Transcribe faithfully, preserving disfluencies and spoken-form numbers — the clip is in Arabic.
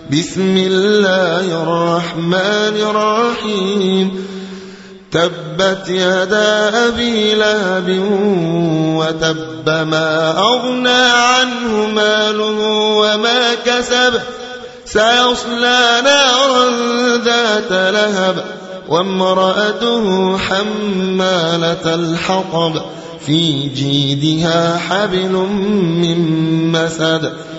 بسم الله الرحمن الرحيم تبت يدا أبي لهب وتب ما أغنى عنه ماله وما كسب سيصلى نارا ذات لهب وامرأته حمالة الحطب في جيدها حبل من مسد